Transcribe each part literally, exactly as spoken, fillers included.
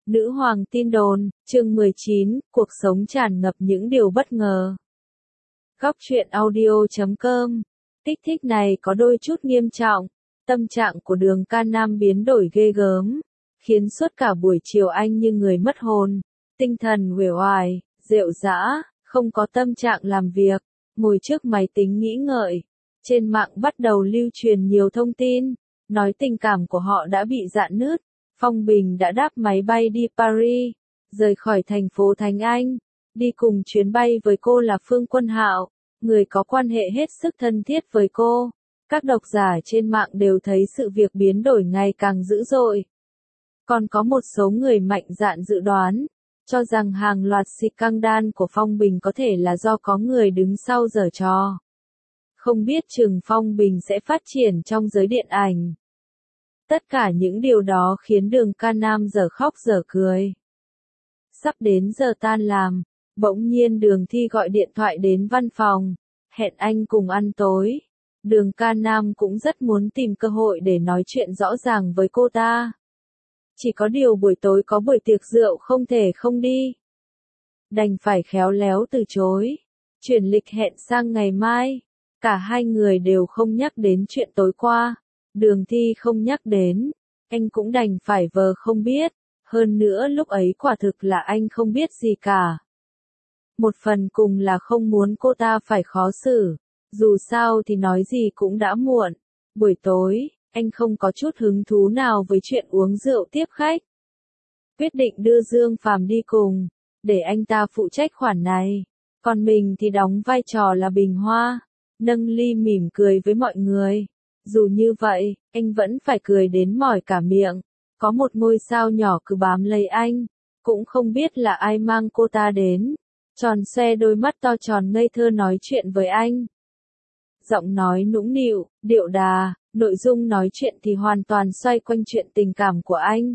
Nữ hoàng tin đồn, chương mười chín, cuộc sống tràn ngập những điều bất ngờ. Góc truyện audio chấm com. Tích thích này có đôi chút nghiêm trọng, tâm trạng của Đường Ca Nam biến đổi ghê gớm, khiến suốt cả buổi chiều anh như người mất hồn, tinh thần uể oải, rệu rã, không có tâm trạng làm việc, ngồi trước máy tính nghĩ ngợi. Trên mạng bắt đầu lưu truyền nhiều thông tin, nói tình cảm của họ đã bị rạn nứt. Phong Bình đã đáp máy bay đi Paris, rời khỏi thành phố Thánh Anh. Đi cùng chuyến bay với cô là Phương Quân Hạo, người có quan hệ hết sức thân thiết với cô. Các độc giả trên mạng đều thấy sự việc biến đổi ngày càng dữ dội. Còn có một số người mạnh dạn dự đoán, cho rằng hàng loạt scandal của Phong Bình có thể là do có người đứng sau giở trò. Không biết chừng Phong Bình sẽ phát triển trong giới điện ảnh. Tất cả những điều đó khiến Đường Ca Nam dở khóc dở cười. Sắp đến giờ tan làm, bỗng nhiên Đường Thi gọi điện thoại đến văn phòng, hẹn anh cùng ăn tối. Đường Ca Nam cũng rất muốn tìm cơ hội để nói chuyện rõ ràng với cô ta. Chỉ có điều buổi tối có buổi tiệc rượu không thể không đi. Đành phải khéo léo từ chối, chuyển lịch hẹn sang ngày mai. Cả hai người đều không nhắc đến chuyện tối qua. Đường Thi không nhắc đến, anh cũng đành phải vờ không biết, hơn nữa lúc ấy quả thực là anh không biết gì cả. Một phần cùng là không muốn cô ta phải khó xử, dù sao thì nói gì cũng đã muộn. Buổi tối, anh không có chút hứng thú nào với chuyện uống rượu tiếp khách. Quyết định đưa Dương Phàm đi cùng, để anh ta phụ trách khoản này, còn mình thì đóng vai trò là bình hoa, nâng ly mỉm cười với mọi người. Dù như vậy, anh vẫn phải cười đến mỏi cả miệng. Có một ngôi sao nhỏ cứ bám lấy anh, cũng không biết là ai mang cô ta đến. Tròn xoe đôi mắt to tròn ngây thơ nói chuyện với anh. Giọng nói nũng nịu, điệu đà, nội dung nói chuyện thì hoàn toàn xoay quanh chuyện tình cảm của anh.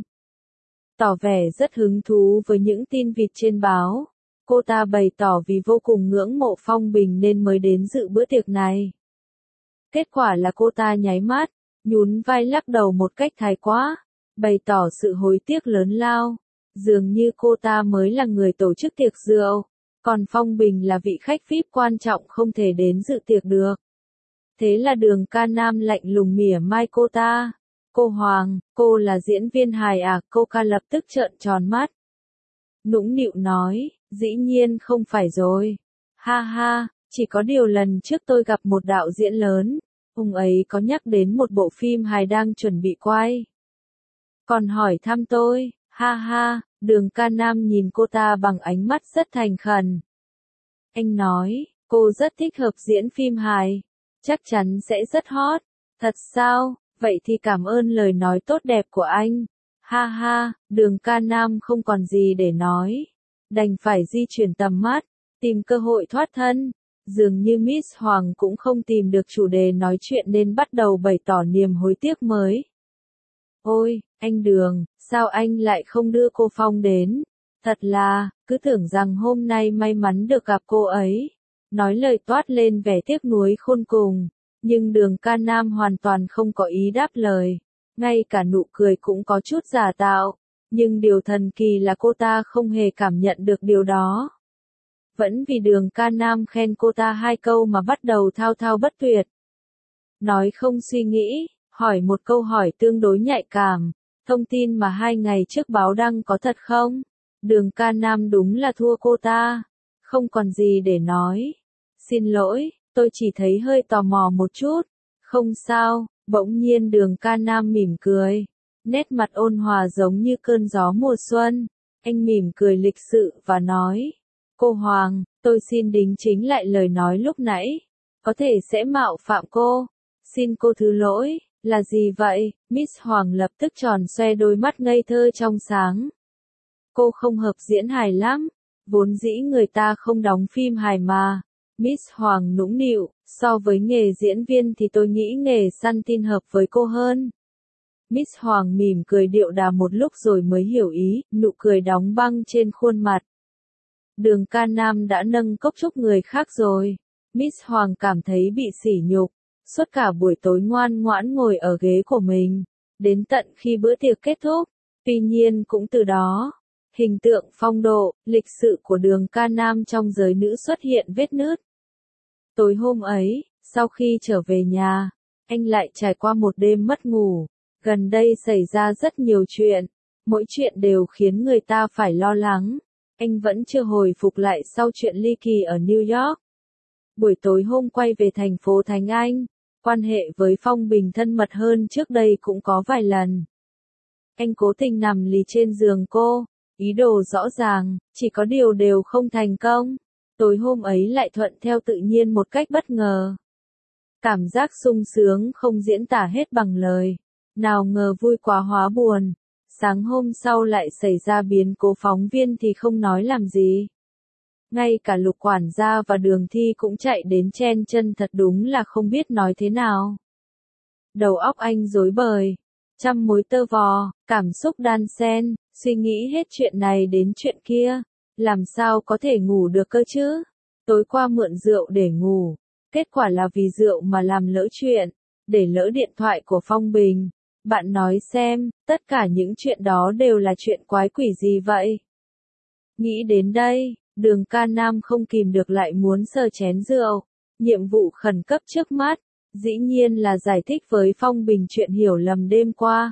Tỏ vẻ rất hứng thú với những tin vịt trên báo. Cô ta bày tỏ vì vô cùng ngưỡng mộ Phong Bình nên mới đến dự bữa tiệc này. Kết quả là cô ta nháy mắt, nhún vai lắc đầu một cách thái quá, bày tỏ sự hối tiếc lớn lao. Dường như cô ta mới là người tổ chức tiệc rượu, còn Phong Bình là vị khách vi ai pi quan trọng không thể đến dự tiệc được. Thế là Đường Ca Nam lạnh lùng mỉa mai cô ta. Cô Hoàng, cô là diễn viên hài à? Cô ca lập tức trợn tròn mắt. Nũng nịu nói, dĩ nhiên không phải rồi. Ha ha. Chỉ có điều lần trước tôi gặp một đạo diễn lớn, ông ấy có nhắc đến một bộ phim hài đang chuẩn bị quay. Còn hỏi thăm tôi, ha ha. Đường Ca Nam nhìn cô ta bằng ánh mắt rất thành khẩn. Anh nói, cô rất thích hợp diễn phim hài, chắc chắn sẽ rất hot. Thật sao? Vậy thì cảm ơn lời nói tốt đẹp của anh. Ha ha. Đường Ca Nam không còn gì để nói, đành phải di chuyển tầm mắt, tìm cơ hội thoát thân. Dường như Miss Hoàng cũng không tìm được chủ đề nói chuyện nên bắt đầu bày tỏ niềm hối tiếc mới. Ôi, anh Đường, sao anh lại không đưa cô Phong đến? Thật là, cứ tưởng rằng hôm nay may mắn được gặp cô ấy. Nói lời toát lên vẻ tiếc nuối khôn cùng, nhưng Đường Ca Nam hoàn toàn không có ý đáp lời. Ngay cả nụ cười cũng có chút giả tạo, nhưng điều thần kỳ là cô ta không hề cảm nhận được điều đó. Vẫn vì Đường Ca Nam khen cô ta hai câu mà bắt đầu thao thao bất tuyệt. Nói không suy nghĩ, hỏi một câu hỏi tương đối nhạy cảm. Thông tin mà hai ngày trước báo đăng có thật không? Đường Ca Nam đúng là thua cô ta. Không còn gì để nói. Xin lỗi, tôi chỉ thấy hơi tò mò một chút. Không sao. Bỗng nhiên Đường Ca Nam mỉm cười. Nét mặt ôn hòa giống như cơn gió mùa xuân. Anh mỉm cười lịch sự và nói. Cô Hoàng, tôi xin đính chính lại lời nói lúc nãy. Có thể sẽ mạo phạm cô. Xin cô thứ lỗi. Là gì vậy? Miss Hoàng lập tức tròn xoe đôi mắt ngây thơ trong sáng. Cô không hợp diễn hài lắm. Vốn dĩ người ta không đóng phim hài mà. Miss Hoàng nũng nịu. So với nghề diễn viên thì tôi nghĩ nghề săn tin hợp với cô hơn. Miss Hoàng mỉm cười điệu đà một lúc rồi mới hiểu ý. Nụ cười đóng băng trên khuôn mặt. Đường Ca Nam đã nâng cốc chúc người khác rồi. Miss Hoàng cảm thấy bị sỉ nhục. Suốt cả buổi tối ngoan ngoãn ngồi ở ghế của mình. Đến tận khi bữa tiệc kết thúc. Tuy nhiên cũng từ đó, Hình tượng phong độ, lịch sự của Đường Ca Nam trong giới nữ xuất hiện vết nứt. Tối hôm ấy, sau khi trở về nhà, anh lại trải qua một đêm mất ngủ. Gần đây xảy ra rất nhiều chuyện, mỗi chuyện đều khiến người ta phải lo lắng. Anh vẫn chưa hồi phục lại sau chuyện ly kỳ ở New York. Buổi tối hôm quay về thành phố Thánh Anh, quan hệ với Phong Bình thân mật hơn trước đây cũng có vài lần. Anh cố tình nằm lì trên giường cô, ý đồ rõ ràng, chỉ có điều đều không thành công. Tối hôm ấy lại thuận theo tự nhiên một cách bất ngờ. Cảm giác sung sướng không diễn tả hết bằng lời. Nào ngờ vui quá hóa buồn. Sáng hôm sau lại xảy ra biến cố, phóng viên thì không nói làm gì. Ngay cả Lục quản gia và Đường Thi cũng chạy đến chen chân, thật đúng là không biết nói thế nào. Đầu óc anh rối bời, trăm mối tơ vò, cảm xúc đan xen, suy nghĩ hết chuyện này đến chuyện kia. Làm sao có thể ngủ được cơ chứ? Tối qua mượn rượu để ngủ, kết quả là vì rượu mà làm lỡ chuyện, để lỡ điện thoại của Phong Bình. Bạn nói xem, tất cả những chuyện đó đều là chuyện quái quỷ gì vậy? Nghĩ đến đây, Đường Ca Nam không kìm được lại muốn sờ chén rượu. Nhiệm vụ khẩn cấp trước mắt, dĩ nhiên là giải thích với Phong Bình chuyện hiểu lầm đêm qua.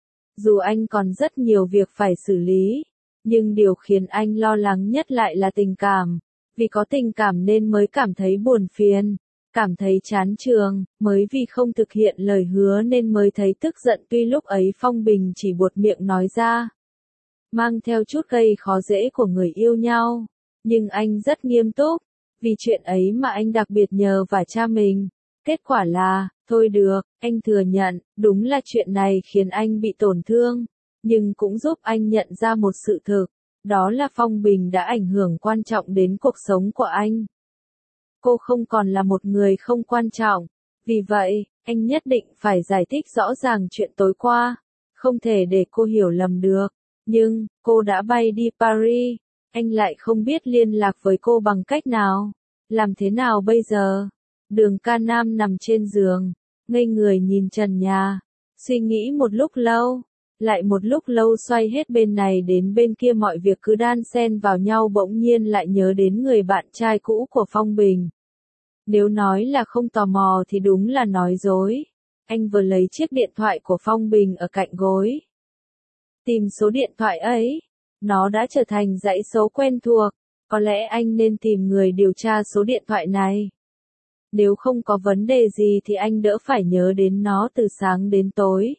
Dù anh còn rất nhiều việc phải xử lý, nhưng điều khiến anh lo lắng nhất lại là tình cảm. Vì có tình cảm nên mới cảm thấy buồn phiền, cảm thấy chán trường, mới vì không thực hiện lời hứa nên mới thấy tức giận, tuy lúc ấy Phong Bình chỉ buột miệng nói ra, mang theo chút gây khó dễ của người yêu nhau. Nhưng anh rất nghiêm túc, vì chuyện ấy mà anh đặc biệt nhờ vả cha mình. Kết quả là, thôi được, anh thừa nhận, đúng là chuyện này khiến anh bị tổn thương, nhưng cũng giúp anh nhận ra một sự thực, đó là Phong Bình đã ảnh hưởng quan trọng đến cuộc sống của anh. Cô không còn là một người không quan trọng, vì vậy, anh nhất định phải giải thích rõ ràng chuyện tối qua, không thể để cô hiểu lầm được. Nhưng, cô đã bay đi Paris, anh lại không biết liên lạc với cô bằng cách nào. Làm thế nào bây giờ? Đường Ca Nam nằm trên giường, ngây người nhìn trần nhà, suy nghĩ một lúc lâu, lại một lúc lâu xoay hết bên này đến bên kia, mọi việc cứ đan xen vào nhau, bỗng nhiên lại nhớ đến người bạn trai cũ của Phong Bình. Nếu nói là không tò mò thì đúng là nói dối. Anh vừa lấy chiếc điện thoại của Phong Bình ở cạnh gối. Tìm số điện thoại ấy, nó đã trở thành dãy số quen thuộc, có lẽ anh nên tìm người điều tra số điện thoại này. Nếu không có vấn đề gì thì anh đỡ phải nhớ đến nó từ sáng đến tối.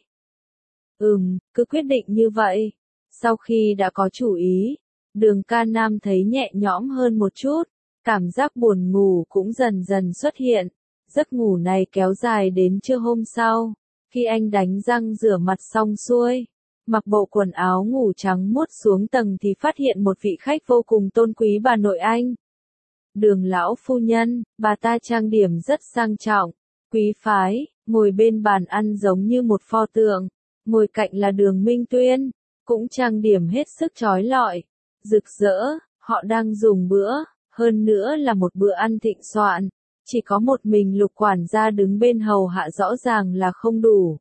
Ừm, cứ quyết định như vậy. Sau khi đã có chủ ý, Đường Ca Nam thấy nhẹ nhõm hơn một chút, cảm giác buồn ngủ cũng dần dần xuất hiện. Giấc ngủ này kéo dài đến trưa hôm sau, khi anh đánh răng rửa mặt xong xuôi, mặc bộ quần áo ngủ trắng muốt xuống tầng thì phát hiện một vị khách vô cùng tôn quý, bà nội anh. Đường lão phu nhân, bà ta trang điểm rất sang trọng, quý phái, ngồi bên bàn ăn giống như một pho tượng. Ngồi cạnh là Đường Minh Tuyên, cũng trang điểm hết sức chói lọi, rực rỡ. Họ đang dùng bữa, hơn nữa là một bữa ăn thịnh soạn. Chỉ có một mình Lục quản gia đứng bên hầu hạ rõ ràng là không đủ.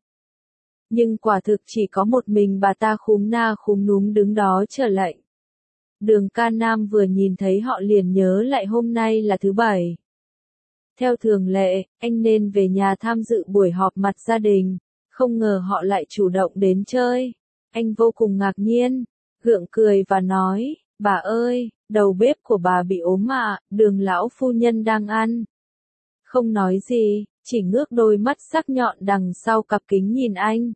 Nhưng quả thực chỉ có một mình bà ta khúm na khúm núm đứng đó chờ lệnh. Đường Ca Nam vừa nhìn thấy họ liền nhớ lại hôm nay là thứ bảy. Theo thường lệ, anh nên về nhà tham dự buổi họp mặt gia đình, không ngờ họ lại chủ động đến chơi. Anh vô cùng ngạc nhiên, gượng cười và nói, bà ơi, đầu bếp của bà bị ốm ạ, Đường lão phu nhân đang ăn. Không nói gì, chỉ ngước đôi mắt sắc nhọn đằng sau cặp kính nhìn anh.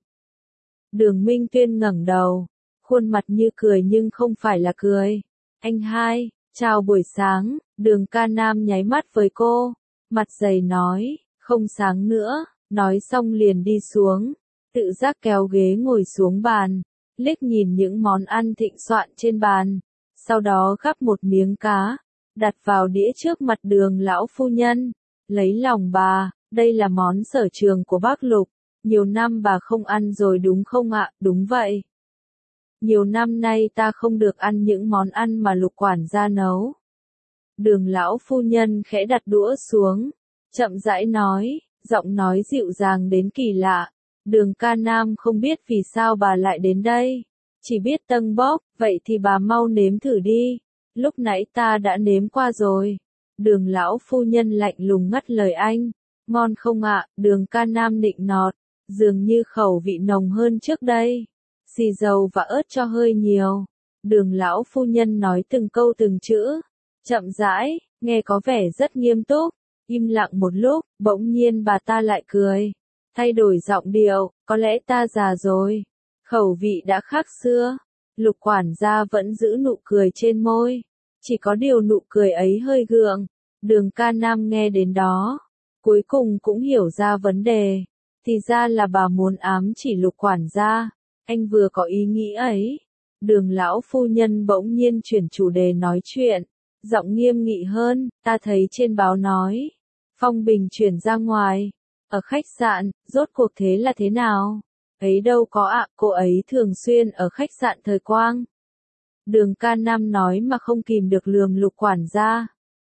Đường Minh Tuyên ngẩng đầu, khuôn mặt như cười nhưng không phải là cười. Anh hai, chào buổi sáng. Đường Ca Nam nháy mắt với cô, mặt dày nói, không sáng nữa, nói xong liền đi xuống, tự giác kéo ghế ngồi xuống bàn, liếc nhìn những món ăn thịnh soạn trên bàn, sau đó gắp một miếng cá, đặt vào đĩa trước mặt Đường lão phu nhân, lấy lòng bà, đây là món sở trường của bác Lục, nhiều năm bà không ăn rồi đúng không ạ? Đúng vậy. Nhiều năm nay ta không được ăn những món ăn mà Lục quản gia nấu. Đường lão phu nhân khẽ đặt đũa xuống, chậm rãi nói, giọng nói dịu dàng đến kỳ lạ. Đường Ca Nam không biết vì sao bà lại đến đây, Chỉ biết tâng bốc, vậy thì bà mau nếm thử đi. Lúc nãy ta đã nếm qua rồi. Đường lão phu nhân lạnh lùng ngắt lời anh. Ngon không ạ? Đường ca nam nịnh nọt. Dường như khẩu vị nồng hơn trước đây. Xì dầu và ớt cho hơi nhiều. Đường lão phu nhân nói từng câu từng chữ. Chậm rãi, nghe có vẻ rất nghiêm túc. Im lặng một lúc, bỗng nhiên bà ta lại cười. Thay đổi giọng điệu, có lẽ ta già rồi. Khẩu vị đã khác xưa. Lục quản gia vẫn giữ nụ cười trên môi. Chỉ có điều nụ cười ấy hơi gượng. Đường ca nam nghe đến đó. Cuối cùng cũng hiểu ra vấn đề. Thì ra là bà muốn ám chỉ lục quản gia. Anh vừa có ý nghĩ ấy. Đường lão phu nhân bỗng nhiên chuyển chủ đề nói chuyện. Giọng nghiêm nghị hơn, ta thấy trên báo nói. Phong Bình chuyển ra ngoài. Ở khách sạn, rốt cuộc thế là thế nào? Ấy đâu có ạ, cô ấy thường xuyên ở khách sạn Thời Quang. Đường ca nam nói mà không kìm được lườm lục quản gia.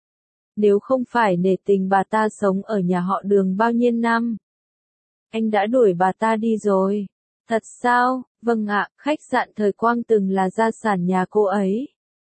Nếu không phải nể tình bà ta sống ở nhà họ Đường bao nhiêu năm. Anh đã đuổi bà ta đi rồi. Thật sao? Vâng ạ, khách sạn Thời Quang từng là gia sản nhà cô ấy.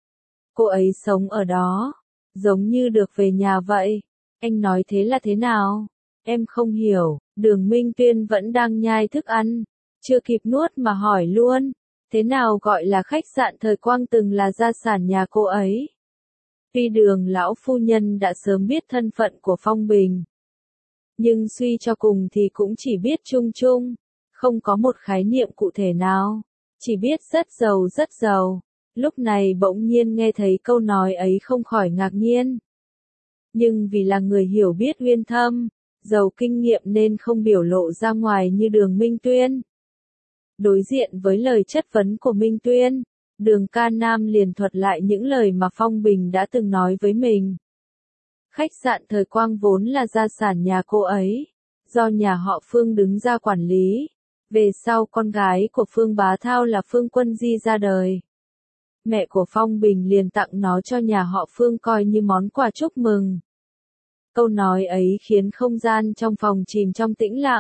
Cô ấy sống ở đó. Giống như được về nhà vậy. Anh nói thế là thế nào? Em không hiểu. Đường Minh Tuyên vẫn đang nhai thức ăn. Chưa kịp nuốt mà hỏi luôn. Thế nào gọi là khách sạn Thời Quang từng là gia sản nhà cô ấy? Tuy đường lão phu nhân đã sớm biết thân phận của Phong Bình. Nhưng suy cho cùng thì cũng chỉ biết chung chung. Không có một khái niệm cụ thể nào. Chỉ biết rất giàu rất giàu. Lúc này bỗng nhiên nghe thấy câu nói ấy không khỏi ngạc nhiên. Nhưng vì là người hiểu biết uyên thâm, giàu kinh nghiệm nên không biểu lộ ra ngoài như Đường Minh Tuyên. Đối diện với lời chất vấn của Minh Tuyên, Đường ca nam liền thuật lại những lời mà Phong Bình đã từng nói với mình. Khách sạn Thời Quang vốn là gia sản nhà cô ấy, do nhà họ Phương đứng ra quản lý. Về sau con gái của Phương Bá Thao là Phương Quân Di ra đời. Mẹ của Phong Bình liền tặng nó cho nhà họ Phương coi như món quà chúc mừng. Câu nói ấy khiến không gian trong phòng chìm trong tĩnh lặng.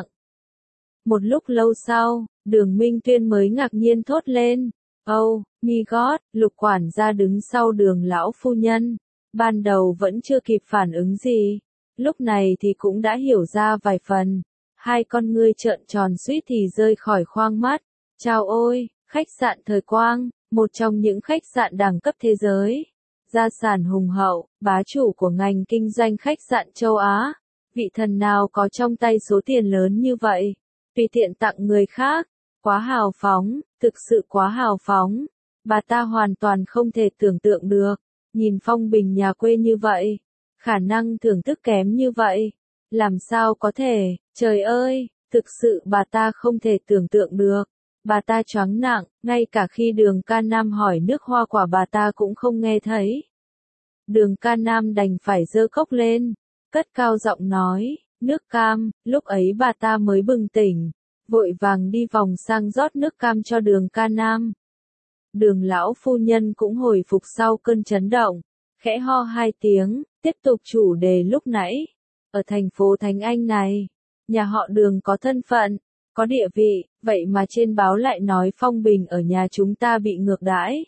Một lúc lâu sau, Đường Minh Tuyên mới ngạc nhiên thốt lên. Oh, my God, lục quản gia đứng sau đường lão phu nhân. Ban đầu vẫn chưa kịp phản ứng gì. Lúc này thì cũng đã hiểu ra vài phần. Hai con ngươi trợn tròn suýt thì rơi khỏi khoang mắt. Chao ôi, khách sạn Thời Quang, một trong những khách sạn đẳng cấp thế giới. Gia sản hùng hậu, bá chủ của ngành kinh doanh khách sạn châu Á. Vị thần nào có trong tay số tiền lớn như vậy? Tùy tiện tặng người khác. Quá hào phóng, thực sự quá hào phóng. Bà ta hoàn toàn không thể tưởng tượng được. Nhìn Phong Bình nhà quê như vậy. Khả năng thưởng thức kém như vậy. Làm sao có thể, trời ơi, thực sự bà ta không thể tưởng tượng được. Bà ta choáng nặng, ngay cả khi đường ca nam hỏi nước hoa quả bà ta cũng không nghe thấy. Đường ca nam đành phải giơ cốc lên, cất cao giọng nói, nước cam, lúc ấy bà ta mới bừng tỉnh, vội vàng đi vòng sang rót nước cam cho đường ca nam. Đường lão phu nhân cũng hồi phục sau cơn chấn động, khẽ ho hai tiếng, tiếp tục chủ đề lúc nãy. Ở thành phố Thánh Anh này, nhà họ Đường có thân phận, có địa vị, vậy mà trên báo lại nói Phong Bình ở nhà chúng ta bị ngược đãi.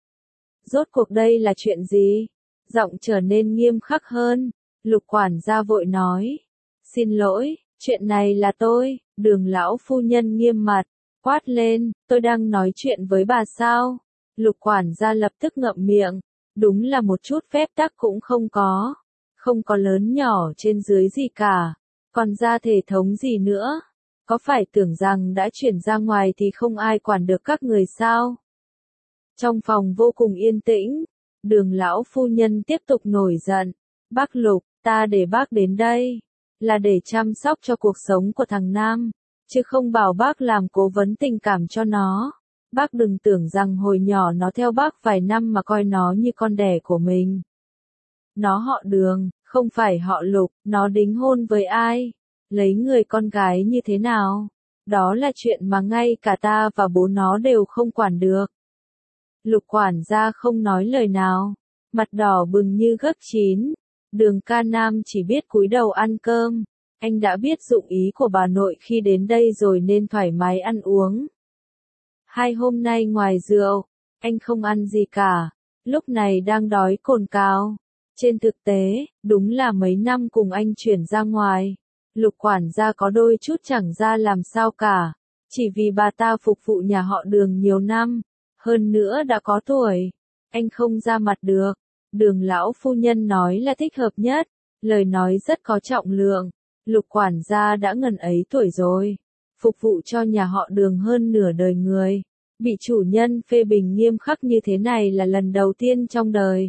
Rốt cuộc đây là chuyện gì? Giọng trở nên nghiêm khắc hơn, lục quản gia vội nói. Xin lỗi, chuyện này là tôi, Đường lão phu nhân nghiêm mặt, quát lên, tôi đang nói chuyện với bà sao? Lục quản gia lập tức ngậm miệng, đúng là một chút phép tắc cũng không có. Không có lớn nhỏ trên dưới gì cả, còn ra thể thống gì nữa. Có phải tưởng rằng đã chuyển ra ngoài thì không ai quản được các người sao? Trong phòng vô cùng yên tĩnh, đường lão phu nhân tiếp tục nổi giận. Bác Lục, ta để bác đến đây, là để chăm sóc cho cuộc sống của thằng Nam, chứ không bảo bác làm cố vấn tình cảm cho nó. Bác đừng tưởng rằng hồi nhỏ nó theo bác vài năm mà coi nó như con đẻ của mình. Nó họ Đường, không phải họ Lục, nó đính hôn với ai? Lấy người con gái như thế nào? Đó là chuyện mà ngay cả ta và bố nó đều không quản được. Lục quản gia không nói lời nào, mặt đỏ bừng như gấc chín. Đường ca nam chỉ biết cúi đầu ăn cơm. Anh đã biết dụng ý của bà nội khi đến đây rồi nên thoải mái ăn uống. Hai hôm nay ngoài rượu, anh không ăn gì cả, lúc này đang đói cồn cào. Trên thực tế, đúng là mấy năm cùng anh chuyển ra ngoài, Lục quản gia có đôi chút chẳng ra làm sao cả, chỉ vì bà ta phục vụ nhà họ Đường nhiều năm, hơn nữa đã có tuổi, anh không ra mặt được. Đường lão phu nhân nói là thích hợp nhất, lời nói rất có trọng lượng. Lục quản gia đã ngần ấy tuổi rồi, phục vụ cho nhà họ Đường hơn nửa đời người, bị chủ nhân phê bình nghiêm khắc như thế này là lần đầu tiên trong đời.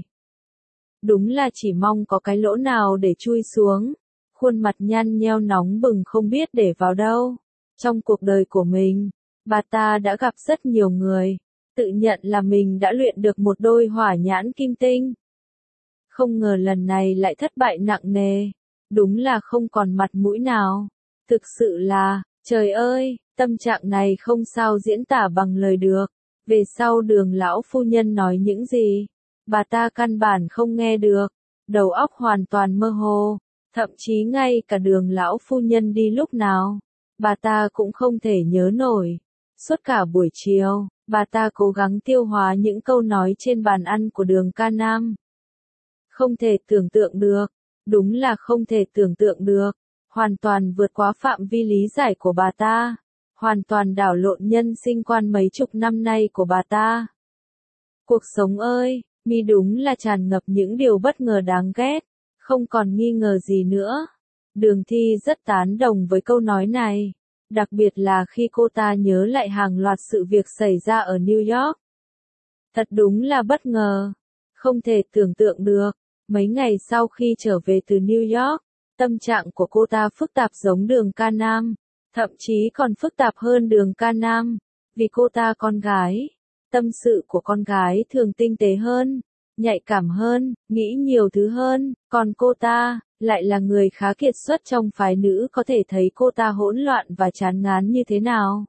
Đúng là chỉ mong có cái lỗ nào để chui xuống. Khuôn mặt nhăn nheo nóng bừng không biết để vào đâu. Trong cuộc đời của mình, bà ta đã gặp rất nhiều người, tự nhận là mình đã luyện được một đôi hỏa nhãn kim tinh. Không ngờ lần này lại thất bại nặng nề, đúng là không còn mặt mũi nào. Thực sự là, trời ơi, tâm trạng này không sao diễn tả bằng lời được. Về sau Đường lão phu nhân nói những gì, bà ta căn bản không nghe được, đầu óc hoàn toàn mơ hồ. Thậm chí ngay cả Đường lão phu nhân đi lúc nào, bà ta cũng không thể nhớ nổi. Suốt cả buổi chiều, bà ta cố gắng tiêu hóa những câu nói trên bàn ăn của Đường Ca Nam. Không thể tưởng tượng được, đúng là không thể tưởng tượng được, hoàn toàn vượt quá phạm vi lý giải của bà ta, hoàn toàn đảo lộn nhân sinh quan mấy chục năm nay của bà ta. Cuộc sống ơi, mi đúng là tràn ngập những điều bất ngờ đáng ghét. Không còn nghi ngờ gì nữa. Đường Thi rất tán đồng với câu nói này, đặc biệt là khi cô ta nhớ lại hàng loạt sự việc xảy ra ở New York. Thật đúng là bất ngờ, không thể tưởng tượng được. Mấy ngày sau khi trở về từ New York, tâm trạng của cô ta phức tạp giống Đường Ca Nam, thậm chí còn phức tạp hơn Đường Ca Nam, vì cô ta con gái. Tâm sự của con gái thường tinh tế hơn, nhạy cảm hơn, nghĩ nhiều thứ hơn, còn cô ta, lại là người khá kiệt xuất trong phái nữ, có thể thấy cô ta hỗn loạn và chán ngán như thế nào.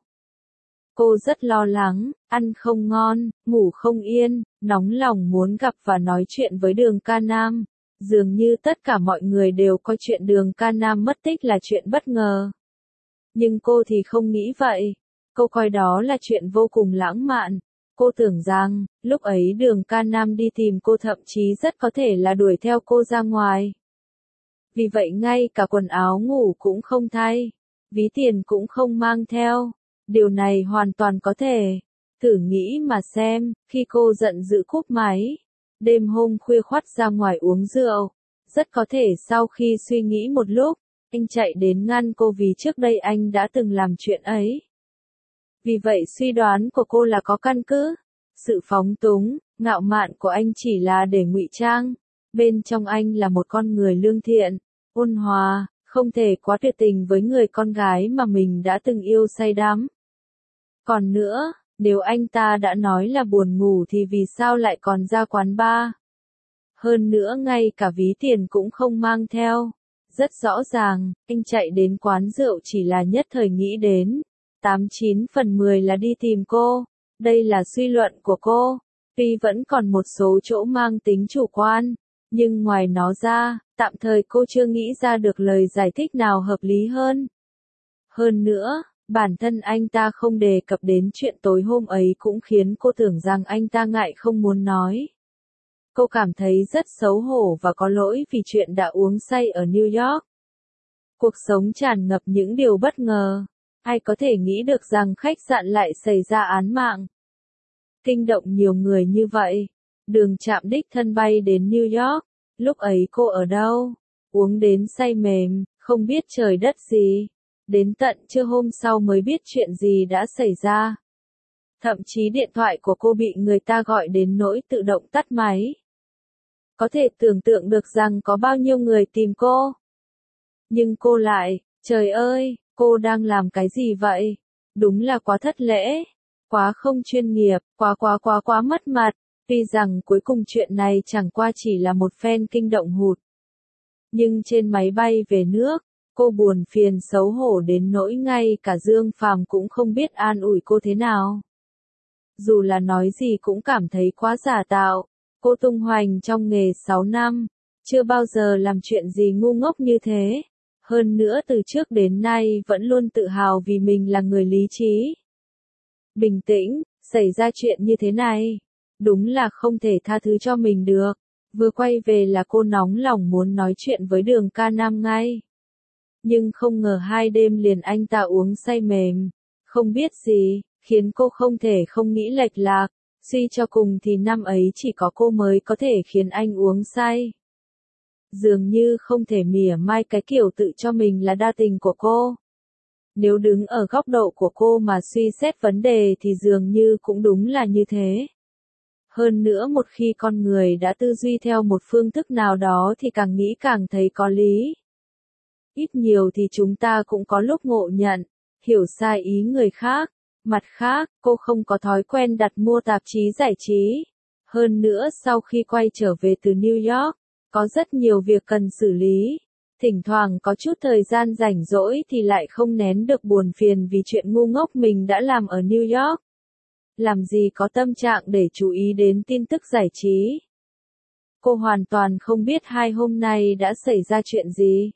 Cô rất lo lắng, ăn không ngon, ngủ không yên, nóng lòng muốn gặp và nói chuyện với Đường Ca Nam. Dường như tất cả mọi người đều coi chuyện Đường Ca Nam mất tích là chuyện bất ngờ. Nhưng cô thì không nghĩ vậy. Cô coi đó là chuyện vô cùng lãng mạn. Cô tưởng rằng, lúc ấy Đường Ca Nam đi tìm cô, thậm chí rất có thể là đuổi theo cô ra ngoài. Vì vậy ngay cả quần áo ngủ cũng không thay, ví tiền cũng không mang theo. Điều này hoàn toàn có thể. Thử nghĩ mà xem, khi cô giận dữ cúp máy, đêm hôm khuya khoắt ra ngoài uống rượu, rất có thể sau khi suy nghĩ một lúc, anh chạy đến ngăn cô vì trước đây anh đã từng làm chuyện ấy. Vì vậy suy đoán của cô là có căn cứ. Sự phóng túng, ngạo mạn của anh chỉ là để ngụy trang. Bên trong anh là một con người lương thiện, ôn hòa, không thể quá tuyệt tình với người con gái mà mình đã từng yêu say đắm. Còn nữa, nếu anh ta đã nói là buồn ngủ thì vì sao lại còn ra quán bar? Hơn nữa ngay cả ví tiền cũng không mang theo. Rất rõ ràng, anh chạy đến quán rượu chỉ là nhất thời nghĩ đến. tám chín phần mười là đi tìm cô. Đây là suy luận của cô. Tuy vẫn còn một số chỗ mang tính chủ quan, nhưng ngoài nó ra, tạm thời cô chưa nghĩ ra được lời giải thích nào hợp lý hơn. Hơn nữa, bản thân anh ta không đề cập đến chuyện tối hôm ấy cũng khiến cô tưởng rằng anh ta ngại không muốn nói. Cô cảm thấy rất xấu hổ và có lỗi vì chuyện đã uống say ở New York. Cuộc sống tràn ngập những điều bất ngờ. Ai có thể nghĩ được rằng khách sạn lại xảy ra án mạng. Kinh động nhiều người như vậy. Đường Trạm đích thân bay đến New York. Lúc ấy cô ở đâu? Uống đến say mềm, không biết trời đất gì. Đến tận trưa hôm sau mới biết chuyện gì đã xảy ra. Thậm chí điện thoại của cô bị người ta gọi đến nỗi tự động tắt máy. Có thể tưởng tượng được rằng có bao nhiêu người tìm cô. Nhưng cô lại, trời ơi, cô đang làm cái gì vậy? Đúng là quá thất lễ, quá không chuyên nghiệp, quá quá quá quá mất mặt. Tuy rằng cuối cùng chuyện này chẳng qua chỉ là một phen kinh động hụt. Nhưng trên máy bay về nước, cô buồn phiền xấu hổ đến nỗi ngay cả Dương Phàm cũng không biết an ủi cô thế nào. Dù là nói gì cũng cảm thấy quá giả tạo. Cô tung hoành trong nghề sáu năm, chưa bao giờ làm chuyện gì ngu ngốc như thế. Hơn nữa từ trước đến nay vẫn luôn tự hào vì mình là người lý trí, bình tĩnh, Xảy ra chuyện như thế này, đúng là không thể tha thứ cho mình được. Vừa quay về là cô nóng lòng muốn nói chuyện với Đường Ca Nam ngay. Nhưng không ngờ hai đêm liền anh ta uống say mềm, không biết gì, khiến cô không thể không nghĩ lệch lạc. Suy cho cùng thì năm ấy chỉ có cô mới có thể khiến anh uống say. Dường như không thể mỉa mai cái kiểu tự cho mình là đa tình của cô. Nếu đứng ở góc độ của cô mà suy xét vấn đề thì dường như cũng đúng là như thế. Hơn nữa một khi con người đã tư duy theo một phương thức nào đó thì càng nghĩ càng thấy có lý. Ít nhiều thì chúng ta cũng có lúc ngộ nhận, hiểu sai ý người khác. Mặt khác, cô không có thói quen đặt mua tạp chí giải trí. Hơn nữa sau khi quay trở về từ New York, có rất nhiều việc cần xử lý. Thỉnh thoảng có chút thời gian rảnh rỗi thì lại không nén được buồn phiền vì chuyện ngu ngốc mình đã làm ở New York. Làm gì có tâm trạng để chú ý đến tin tức giải trí. Cô hoàn toàn không biết hai hôm nay đã xảy ra chuyện gì.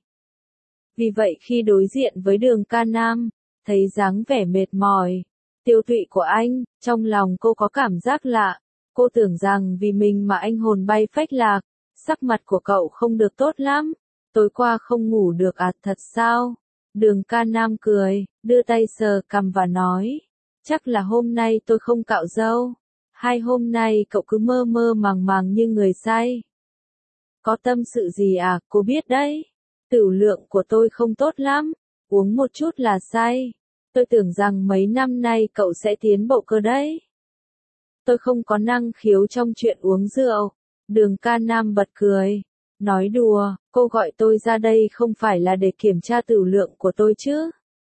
Vì vậy khi đối diện với Đường Ca Nam, thấy dáng vẻ mệt mỏi, tiêu tụy của anh, trong lòng cô có cảm giác lạ. Cô tưởng rằng vì mình mà anh hồn bay phách lạc. Sắc mặt của cậu không được tốt lắm. Tối qua không ngủ được à, thật sao? Đường Ca Nam cười, đưa tay sờ cằm và nói. Chắc là hôm nay tôi không cạo râu. Hai hôm nay cậu cứ mơ mơ màng màng như người say. Có tâm sự gì à, cô biết đấy. Tửu lượng của tôi không tốt lắm. Uống một chút là say. Tôi tưởng rằng mấy năm nay cậu sẽ tiến bộ cơ đấy. Tôi không có năng khiếu trong chuyện uống rượu. Đường Ca Nam bật cười. Nói đùa, cô gọi tôi ra đây không phải là để kiểm tra tửu lượng của tôi chứ.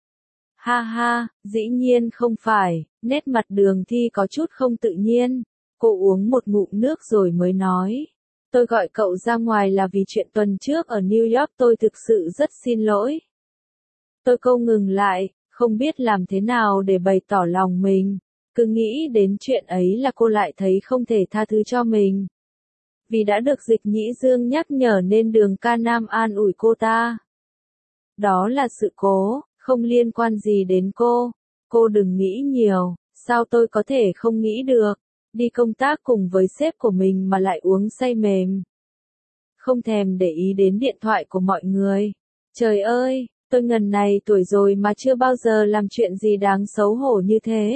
Ha ha, dĩ nhiên không phải, nét mặt Đường Thi có chút không tự nhiên. Cô uống một ngụm nước rồi mới nói. Tôi gọi cậu ra ngoài là vì chuyện tuần trước ở New York, tôi thực sự rất xin lỗi. Tôi câu ngừng lại, không biết làm thế nào để bày tỏ lòng mình. Cứ nghĩ đến chuyện ấy là cô lại thấy không thể tha thứ cho mình. Vì đã được Dịch Nhĩ Dương nhắc nhở nên Đường Ca Nam an ủi cô ta. Đó là sự cố, không liên quan gì đến cô. Cô đừng nghĩ nhiều, sao tôi có thể không nghĩ được. Đi công tác cùng với sếp của mình mà lại uống say mềm. Không thèm để ý đến điện thoại của mọi người. Trời ơi, tôi ngần này tuổi rồi mà chưa bao giờ làm chuyện gì đáng xấu hổ như thế.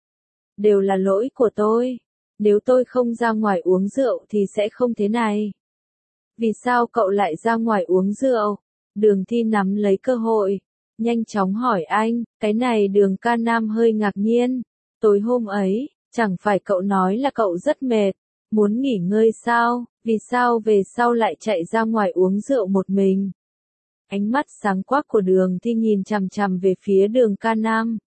Đều là lỗi của tôi. Nếu tôi không ra ngoài uống rượu thì sẽ không thế này. Vì sao cậu lại ra ngoài uống rượu? Đường Thi nắm lấy cơ hội, nhanh chóng hỏi anh. Cái này Đường Ca Nam hơi ngạc nhiên. Tối hôm ấy, chẳng phải cậu nói là cậu rất mệt, muốn nghỉ ngơi sao? Vì sao về sau lại chạy ra ngoài uống rượu một mình? Ánh mắt sáng quắc của Đường Thi nhìn chằm chằm về phía Đường Ca Nam.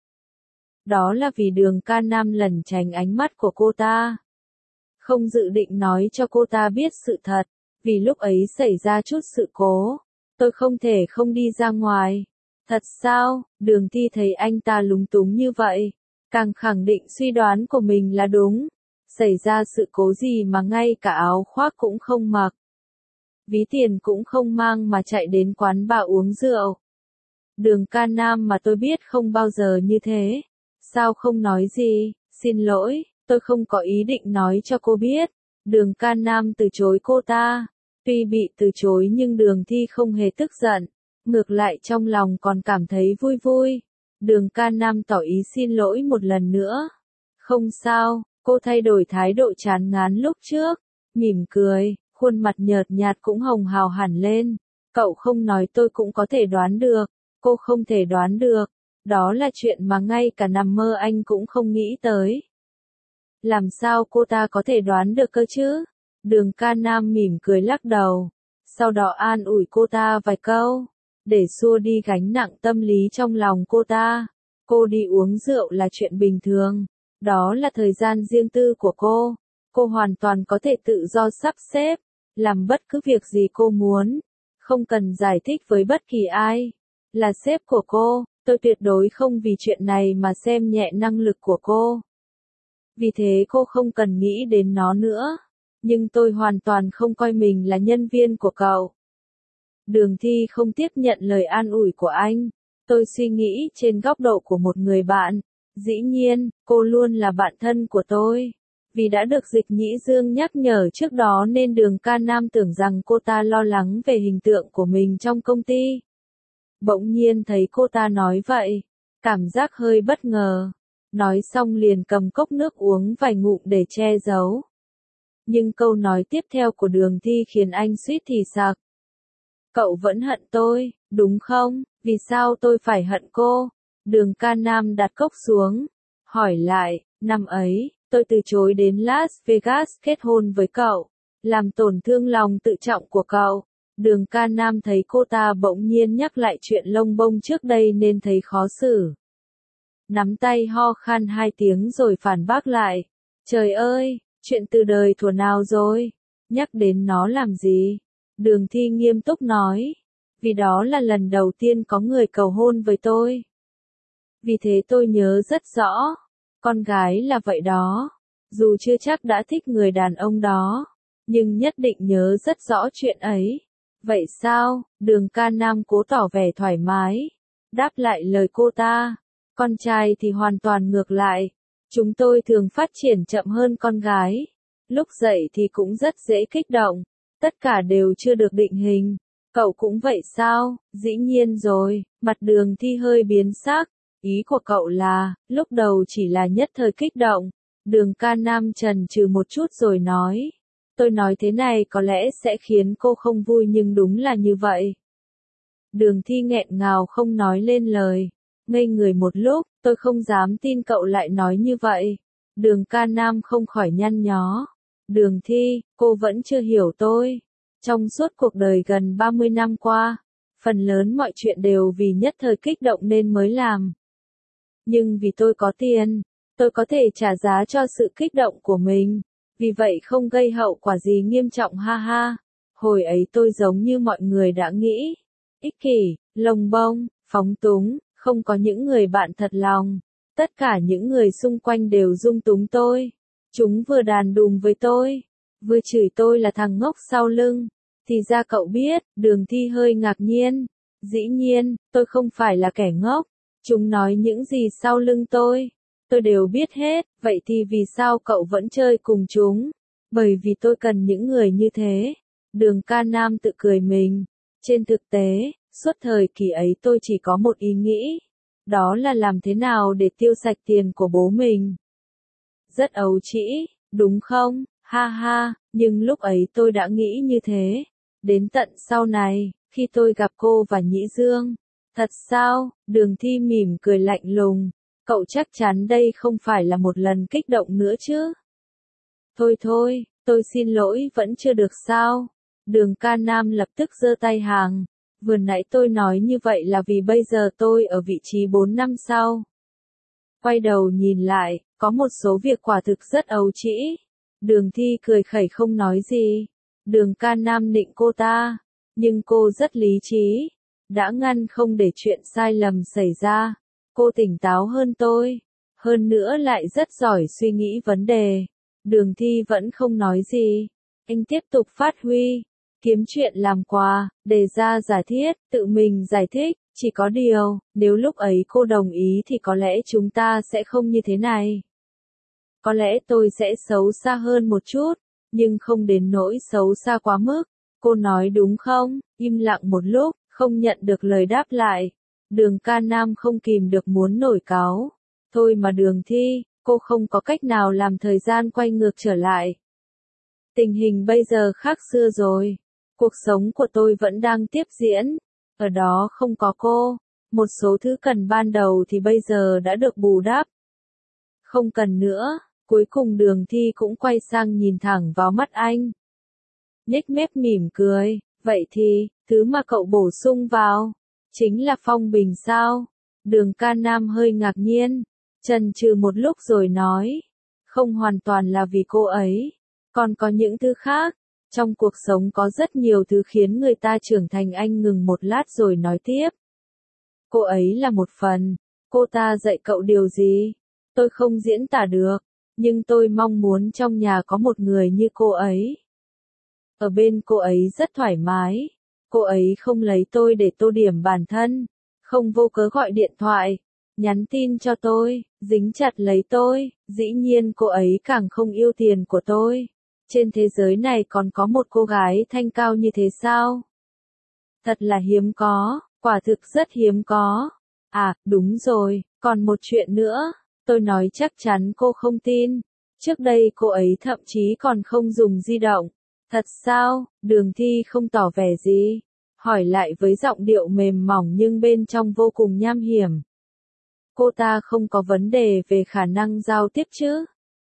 Đó là vì Đường Ca Nam lẩn tránh ánh mắt của cô ta. Không dự định nói cho cô ta biết sự thật, vì lúc ấy xảy ra chút sự cố. Tôi không thể không đi ra ngoài. Thật sao? Đường Thi thấy anh ta lúng túng như vậy, càng khẳng định suy đoán của mình là đúng. Xảy ra sự cố gì mà ngay cả áo khoác cũng không mặc. Ví tiền cũng không mang mà chạy đến quán bar uống rượu. Đường Ca Nam mà tôi biết không bao giờ như thế. Sao không nói gì? Xin lỗi, tôi không có ý định nói cho cô biết. Đường Ca Nam từ chối cô ta. Tuy bị từ chối nhưng Đường Thi không hề tức giận. Ngược lại trong lòng còn cảm thấy vui vui. Đường Ca Nam tỏ ý xin lỗi một lần nữa. Không sao, cô thay đổi thái độ chán ngán lúc trước. Mỉm cười, khuôn mặt nhợt nhạt cũng hồng hào hẳn lên. Cậu không nói tôi cũng có thể đoán được. Cô không thể đoán được. Đó là chuyện mà ngay cả nằm mơ anh cũng không nghĩ tới. Làm sao cô ta có thể đoán được cơ chứ? Đường Ca Nam mỉm cười lắc đầu. Sau đó an ủi cô ta vài câu. Để xua đi gánh nặng tâm lý trong lòng cô ta. Cô đi uống rượu là chuyện bình thường. Đó là thời gian riêng tư của cô. Cô hoàn toàn có thể tự do sắp xếp. Làm bất cứ việc gì cô muốn. Không cần giải thích với bất kỳ ai. Là sếp của cô, tôi tuyệt đối không vì chuyện này mà xem nhẹ năng lực của cô. Vì thế cô không cần nghĩ đến nó nữa. Nhưng tôi hoàn toàn không coi mình là nhân viên của cậu. Đường Thi không tiếp nhận lời an ủi của anh. Tôi suy nghĩ trên góc độ của một người bạn. Dĩ nhiên, cô luôn là bạn thân của tôi. Vì đã được Dịch Nhĩ Dương nhắc nhở trước đó nên Đường Ca Nam tưởng rằng cô ta lo lắng về hình tượng của mình trong công ty. Bỗng nhiên thấy cô ta nói vậy, cảm giác hơi bất ngờ. Nói xong liền cầm cốc nước uống vài ngụm để che giấu. Nhưng câu nói tiếp theo của Đường Thi khiến anh suýt thì sặc. Cậu vẫn hận tôi, đúng không? Vì sao tôi phải hận cô? Đường Ca Nam đặt cốc xuống, hỏi lại, năm ấy, tôi từ chối đến Las Vegas kết hôn với cậu, làm tổn thương lòng tự trọng của cậu. Đường Ca Nam thấy cô ta bỗng nhiên nhắc lại chuyện lông bông trước đây nên thấy khó xử. Nắm tay ho khan hai tiếng rồi phản bác lại. Trời ơi, chuyện từ đời thuở nào rồi? Nhắc đến nó làm gì? Đường Thi nghiêm túc nói. Vì đó là lần đầu tiên có người cầu hôn với tôi. Vì thế tôi nhớ rất rõ. Con gái là vậy đó. Dù chưa chắc đã thích người đàn ông đó, nhưng nhất định nhớ rất rõ chuyện ấy. Vậy sao? Đường Ca Nam cố tỏ vẻ thoải mái. Đáp lại lời cô ta. Con trai thì hoàn toàn ngược lại. Chúng tôi thường phát triển chậm hơn con gái. Lúc dậy thì cũng rất dễ kích động. Tất cả đều chưa được định hình. Cậu cũng vậy sao? Dĩ nhiên rồi. Mặt Đường Thi hơi biến sắc. Ý của cậu là, lúc đầu chỉ là nhất thời kích động. Đường Ca Nam chần chừ một chút rồi nói. Tôi nói thế này có lẽ sẽ khiến cô không vui nhưng đúng là như vậy. Đường Thi nghẹn ngào không nói lên lời. Ngây người một lúc, tôi không dám tin cậu lại nói như vậy. Đường Ca Nam không khỏi nhăn nhó. Đường Thi, cô vẫn chưa hiểu tôi. Trong suốt cuộc đời gần ba mươi năm qua, phần lớn mọi chuyện đều vì nhất thời kích động nên mới làm. Nhưng vì tôi có tiền, tôi có thể trả giá cho sự kích động của mình. Vì vậy không gây hậu quả gì nghiêm trọng ha ha. Hồi ấy tôi giống như mọi người đã nghĩ. Ích kỷ, lông bông, phóng túng, không có những người bạn thật lòng. Tất cả những người xung quanh đều dung túng tôi. Chúng vừa đàn đùm với tôi, vừa chửi tôi là thằng ngốc sau lưng. Thì ra cậu biết, Đường Thi hơi ngạc nhiên. Dĩ nhiên, tôi không phải là kẻ ngốc. Chúng nói những gì sau lưng tôi, tôi đều biết hết, vậy thì vì sao cậu vẫn chơi cùng chúng? Bởi vì tôi cần những người như thế. Đường Ca Nam tự cười mình. Trên thực tế, suốt thời kỳ ấy tôi chỉ có một ý nghĩ. Đó là làm thế nào để tiêu sạch tiền của bố mình. Rất ấu trĩ, đúng không? Ha ha, nhưng lúc ấy tôi đã nghĩ như thế. Đến tận sau này, khi tôi gặp cô và Nhĩ Dương. Thật sao? Đường Thi mỉm cười lạnh lùng. Cậu chắc chắn đây không phải là một lần kích động nữa chứ? Thôi thôi, tôi xin lỗi vẫn chưa được sao? Đường Ca Nam lập tức giơ tay hàng. Vừa nãy tôi nói như vậy là vì bây giờ tôi ở vị trí bốn năm sau. Quay đầu nhìn lại, có một số việc quả thực rất ấu trĩ. Đường Thi cười khẩy không nói gì. Đường Ca Nam nịnh cô ta. Nhưng cô rất lý trí. Đã ngăn không để chuyện sai lầm xảy ra. Cô tỉnh táo hơn tôi. Hơn nữa lại rất giỏi suy nghĩ vấn đề. Đường Thi vẫn không nói gì. Anh tiếp tục phát huy. Kiếm chuyện làm quà, đề ra giả thiết, tự mình giải thích. Chỉ có điều, nếu lúc ấy cô đồng ý thì có lẽ chúng ta sẽ không như thế này. Có lẽ tôi sẽ xấu xa hơn một chút, nhưng không đến nỗi xấu xa quá mức. Cô nói đúng không? Im lặng một lúc, không nhận được lời đáp lại. Đường Ca Nam không kìm được muốn nổi cáu. Thôi mà Đường Thi, cô không có cách nào làm thời gian quay ngược trở lại. Tình hình bây giờ khác xưa rồi. Cuộc sống của tôi vẫn đang tiếp diễn. Ở đó không có cô. Một số thứ cần ban đầu thì bây giờ đã được bù đắp. Không cần nữa. Cuối cùng Đường Thi cũng quay sang nhìn thẳng vào mắt anh. Nhếch mép mỉm cười. Vậy thì, thứ mà cậu bổ sung vào, chính là phong bình sao? Đường Ca Nam hơi ngạc nhiên. Chần chừ một lúc rồi nói. Không hoàn toàn là vì cô ấy. Còn có những thứ khác. Trong cuộc sống có rất nhiều thứ khiến người ta trưởng thành. Anh ngừng một lát rồi nói tiếp. Cô ấy là một phần. Cô ta dạy cậu điều gì? Tôi không diễn tả được. Nhưng tôi mong muốn trong nhà có một người như cô ấy. Ở bên cô ấy rất thoải mái. Cô ấy không lấy tôi để tô điểm bản thân. Không vô cớ gọi điện thoại. nhắn tin cho tôi, dính chặt lấy tôi, dĩ nhiên cô ấy càng không yêu tiền của tôi. Trên thế giới này còn có một cô gái thanh cao như thế sao? Thật là hiếm có, quả thực rất hiếm có. À, đúng rồi, còn một chuyện nữa, tôi nói chắc chắn cô không tin. Trước đây cô ấy thậm chí còn không dùng di động. Thật sao? Đường Thi không tỏ vẻ gì. Hỏi lại với giọng điệu mềm mỏng nhưng bên trong vô cùng nham hiểm. Cô ta không có vấn đề về khả năng giao tiếp chứ?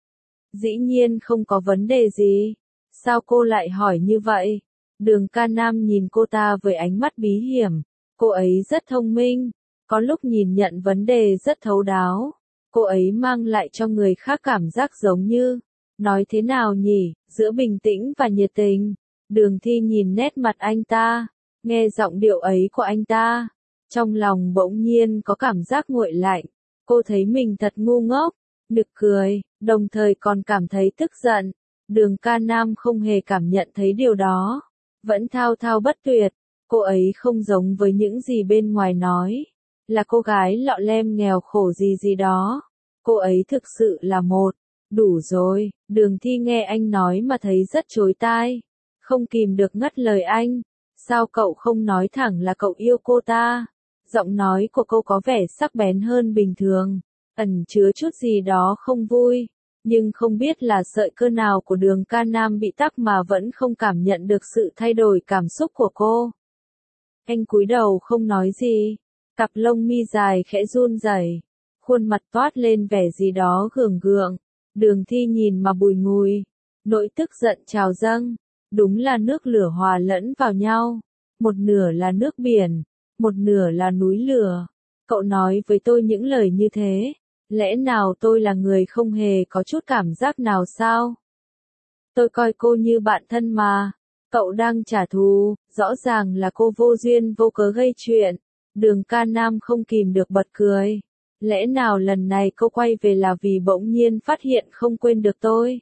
Dĩ nhiên không có vấn đề gì. Sao cô lại hỏi như vậy? Đường Ca Nam nhìn cô ta với ánh mắt bí hiểm. Cô ấy rất thông minh, có lúc nhìn nhận vấn đề rất thấu đáo. Cô ấy mang lại cho người khác cảm giác giống như, nói thế nào nhỉ, giữa bình tĩnh và nhiệt tình. Đường Thi nhìn nét mặt anh ta, nghe giọng điệu ấy của anh ta. Trong lòng bỗng nhiên có cảm giác nguội lạnh. Cô thấy mình thật ngu ngốc, nực cười, đồng thời còn cảm thấy tức giận. Đường Ca Nam không hề cảm nhận thấy điều đó. Vẫn thao thao bất tuyệt. Cô ấy không giống với những gì bên ngoài nói. Là cô gái lọ lem nghèo khổ gì gì đó. Cô ấy thực sự là một. Đủ rồi, Đường Thi nghe anh nói mà thấy rất chối tai. Không kìm được ngắt lời anh. Sao cậu không nói thẳng là cậu yêu cô ta? Giọng nói của cô có vẻ sắc bén hơn bình thường. Ẩn chứa chút gì đó không vui. Nhưng không biết là sợi cơ nào của Đường Ca Nam bị tắc mà vẫn không cảm nhận được sự thay đổi cảm xúc của cô. Anh cúi đầu không nói gì. Cặp lông mi dài khẽ run rẩy, khuôn mặt toát lên vẻ gì đó gượng gượng. Đường Thi nhìn mà bùi ngùi, nỗi tức giận trào dâng. Đúng là nước lửa hòa lẫn vào nhau. Một nửa là nước biển, một nửa là núi lửa. Cậu nói với tôi những lời như thế, lẽ nào tôi là người không hề có chút cảm giác nào sao? Tôi coi cô như bạn thân mà. Cậu đang trả thù, rõ ràng là cô vô duyên vô cớ gây chuyện. Đường Ca Nam không kìm được bật cười. Lẽ nào lần này cô quay về là vì bỗng nhiên phát hiện không quên được tôi?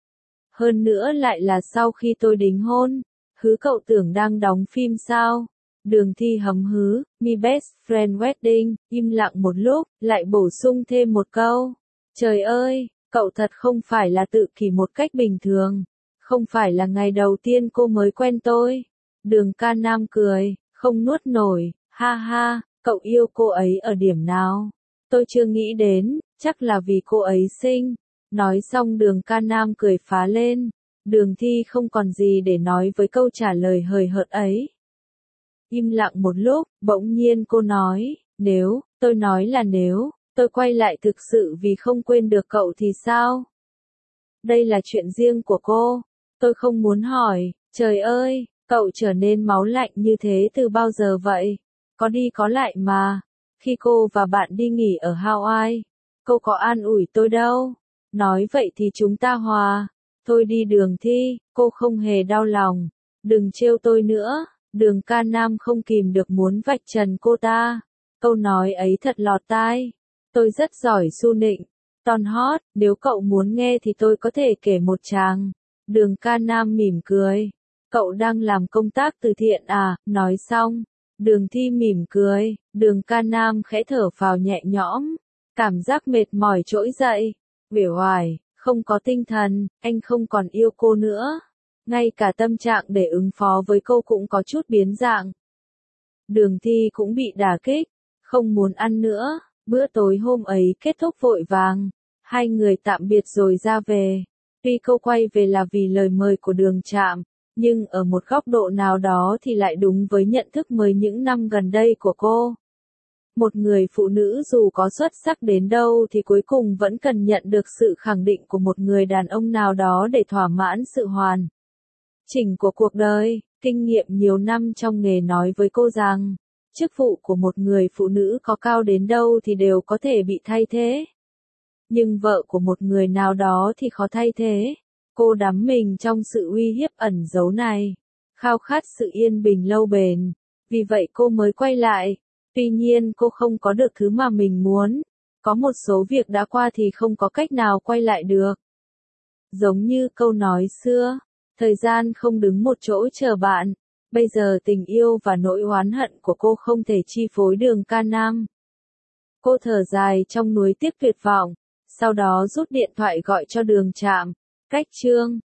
Hơn nữa lại là sau khi tôi đính hôn. Hứ cậu tưởng đang đóng phim sao? Đường Thi hấm hứ, mi best friend wedding, im lặng một lúc, lại bổ sung thêm một câu. Trời ơi, cậu thật không phải là tự kỷ một cách bình thường. Không phải là ngày đầu tiên cô mới quen tôi. Đường Ca Nam cười, không nuốt nổi, ha ha, cậu yêu cô ấy ở điểm nào? Tôi chưa nghĩ đến, chắc là vì cô ấy xinh. Nói xong Đường Ca Nam cười phá lên. Đường Thi không còn gì để nói với câu trả lời hời hợt ấy. Im lặng một lúc, bỗng nhiên cô nói, nếu, tôi nói là nếu, tôi quay lại thực sự vì không quên được cậu thì sao? Đây là chuyện riêng của cô. Tôi không muốn hỏi, trời ơi, cậu trở nên máu lạnh như thế từ bao giờ vậy? Có đi có lại mà. Khi cô và bạn đi nghỉ ở Hawaii, cô có an ủi tôi đâu. Nói vậy thì chúng ta hòa. Thôi đi Đường Thi, cô không hề đau lòng. Đừng trêu tôi nữa. Đường Ca Nam không kìm được muốn vạch trần cô ta. Câu nói ấy thật lọt tai. Tôi rất giỏi su nịnh. Ton hót, nếu cậu muốn nghe thì tôi có thể kể một tràng. Đường Ca Nam mỉm cười. Cậu đang làm công tác từ thiện à? Nói xong. Đường Thi mỉm cười. Đường Ca Nam khẽ thở phào nhẹ nhõm. Cảm giác mệt mỏi trỗi dậy. Uể oải, không có tinh thần, anh không còn yêu cô nữa. Ngay cả tâm trạng để ứng phó với cô cũng có chút biến dạng. Đường Thi cũng bị đả kích. Không muốn ăn nữa. Bữa tối hôm ấy kết thúc vội vàng. Hai người tạm biệt rồi ra về. Tuy cô quay về là vì lời mời của Đường Trạm, nhưng ở một góc độ nào đó thì lại đúng với nhận thức mới những năm gần đây của cô. Một người phụ nữ dù có xuất sắc đến đâu thì cuối cùng vẫn cần nhận được sự khẳng định của một người đàn ông nào đó để thỏa mãn sự hoàn chỉnh của cuộc đời. Kinh nghiệm nhiều năm trong nghề nói với cô rằng, chức vụ của một người phụ nữ có cao đến đâu thì đều có thể bị thay thế. Nhưng vợ của một người nào đó thì khó thay thế. Cô đắm mình trong sự uy hiếp ẩn giấu này. Khao khát sự yên bình lâu bền. Vì vậy cô mới quay lại. Tuy nhiên cô không có được thứ mà mình muốn. Có một số việc đã qua thì không có cách nào quay lại được. Giống như câu nói xưa, thời gian không đứng một chỗ chờ bạn. Bây giờ tình yêu và nỗi oán hận của cô không thể chi phối Đường Ca Nam. Cô thở dài trong nuối tiếc tuyệt vọng, sau đó rút điện thoại gọi cho Đường Trạm. Cách chương